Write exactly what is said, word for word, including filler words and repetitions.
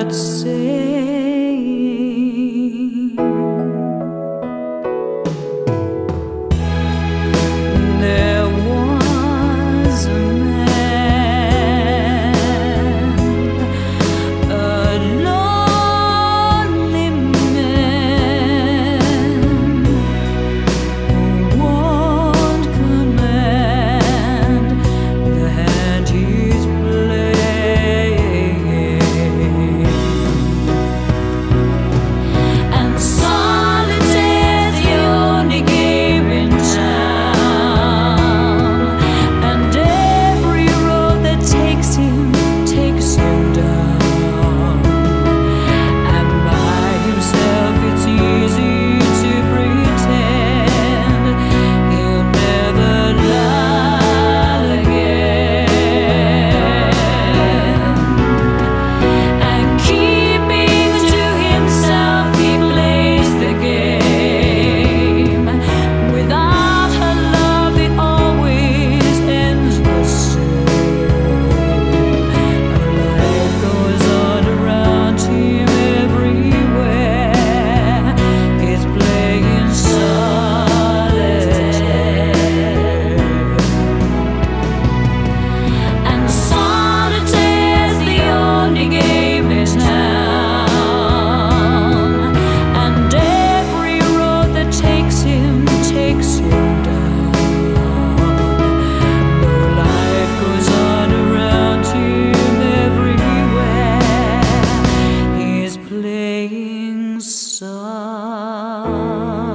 heart saying, there was a man, a lonely man, who won't command the hand he's playing. And solitaire's the only game in town, and every road that takes him takes him down. And by himself it's easy to pretend he'll never love again. And keeping to himself he plays the game. Without her love it always ends the same. Her life goes on around him everywhere. He's playing solitaire. And solitaire's the only game in town, and every road that takes him takes him down. Though life goes on around him everywhere, he's playing solitaire.